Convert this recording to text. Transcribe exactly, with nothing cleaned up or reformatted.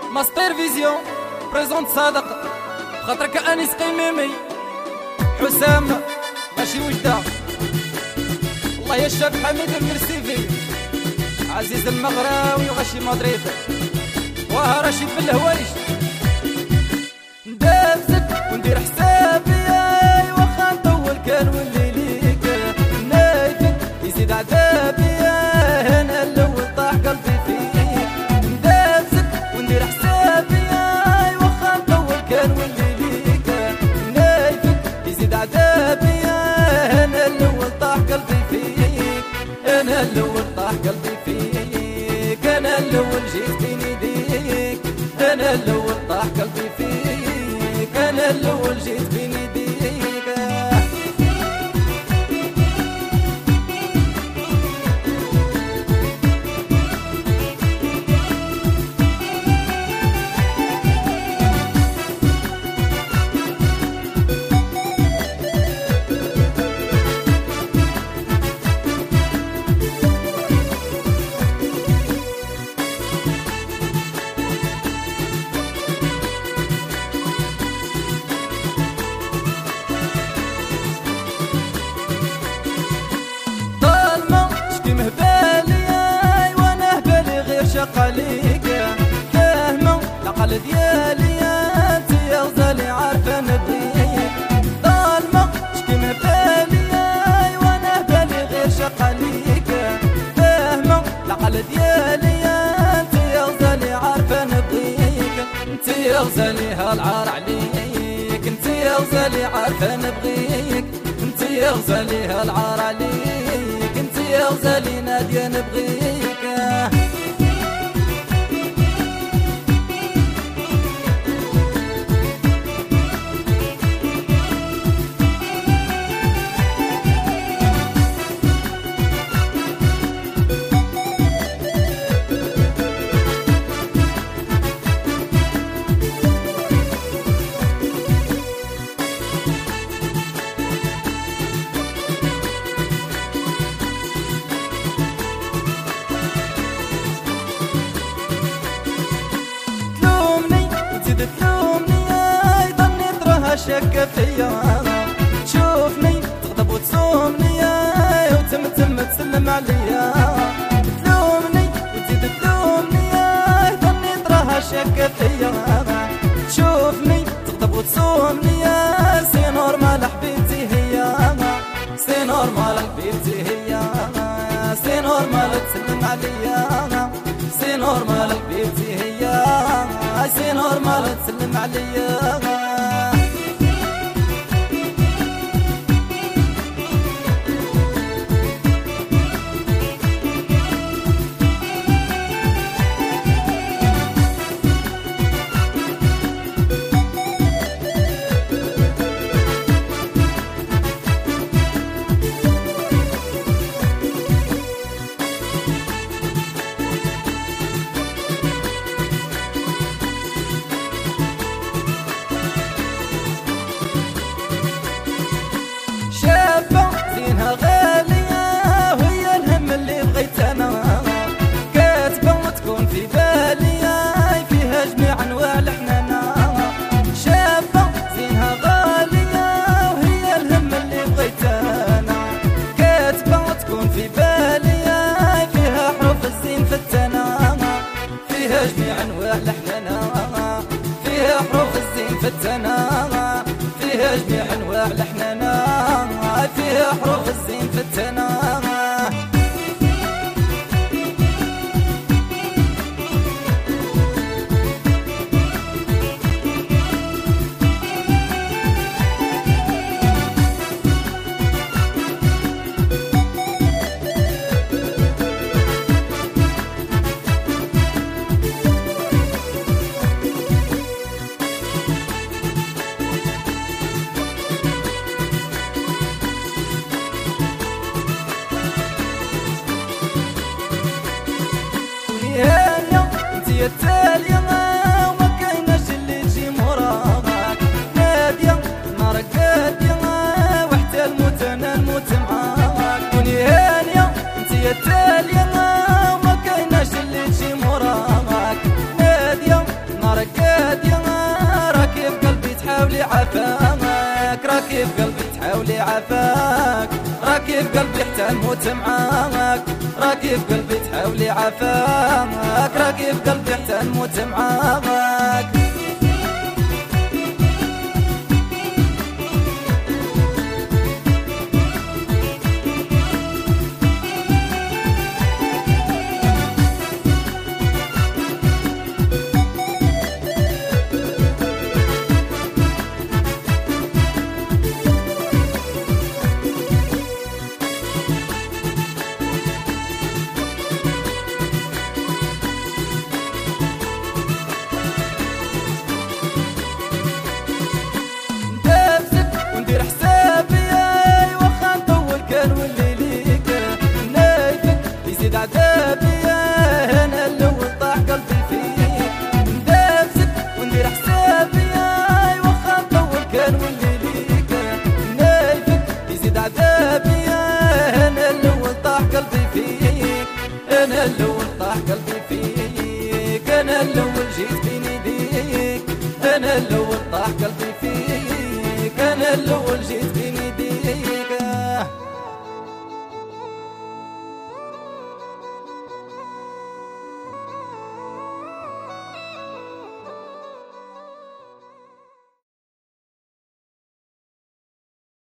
ماستر فيزيون بريزونت صادق خاطرك انيس قيميمي حسام ماشي وجده. الله يا الشاب حميد المرسيفي عزيز المغراوي وغشي مدريد وها رشيد بالهوايش. ندابزك وندير حسابي ياي واخا نطول كان ولي ليك نايفك يزيد عذابي انا الاول طاح قلبي فيك. ندابزك وندير حسابي ياي واخا نطول كان ولي ليك نايفك يزيد عذابي انا الاول طاح قلبي فيك. انا الاول طاح قلبي فيك انا الاول جيت بين يديك انا الاول طاح قلبي فيك انا الاول جيت بين يديك. عليك فاهمة العقل ديالي انت يا غزالي عارفة نبغيك. ظالمة شكي مهبالي وانا بالي غير شاق عليك فاهمة العقل ديالي انت يا غزالي عارفة نبغيك. انت يا غزالي هالعار عليك انت يا غزالي عارفة نبغيك. انت يا غزالي هالعار عليك انت يا غزالي نادية نبغيك. تلومني اي ظني تراها شاكة فيا تشوفني تغضب وتصومني اي وتمتم تسلم عليا. تلومني وتزيد تلومني اي ظني تراها شاكة فيا تشوفني تغضب وتصومني اي سي نورمال حبيبتي هي سي نورمال حبيبتي هي سي نورمال تسلم عليا سي نورمال حبيبتي هي سي نورمال تسلم عليا. زينها غالية وهي الهم اللي بغيت أنا كاتبة وتكون في بالي فيها جميع أنواع الحنانة. شابة زينها غالية وهي الهم اللي بغيت أنا كاتبة وتكون في بالي فيها حروف الزين فتانة فيها جميع أنواع الحنانة فيها حروف الزين فتانة فيها جميع أنواع الحنانة فيها حروف الزين فتنة. انتي التالية وما كايناش اللي تجي موراك نادية نارك قادية وحتى الموت انا نموت معاك. كوني هانية انتي التالية وما كايناش اللي تجي موراك نادية عفاك، راكي في قلبي تحاولي عفاك، راكي في قلبي حتى نموت معاك، راكي في قلبي تحاولي عفاك، راكي في قلبي حتى نموت معاك. ندير حسابي ياي واخا نطول كان واللي ليك نايفك يزيد عذابي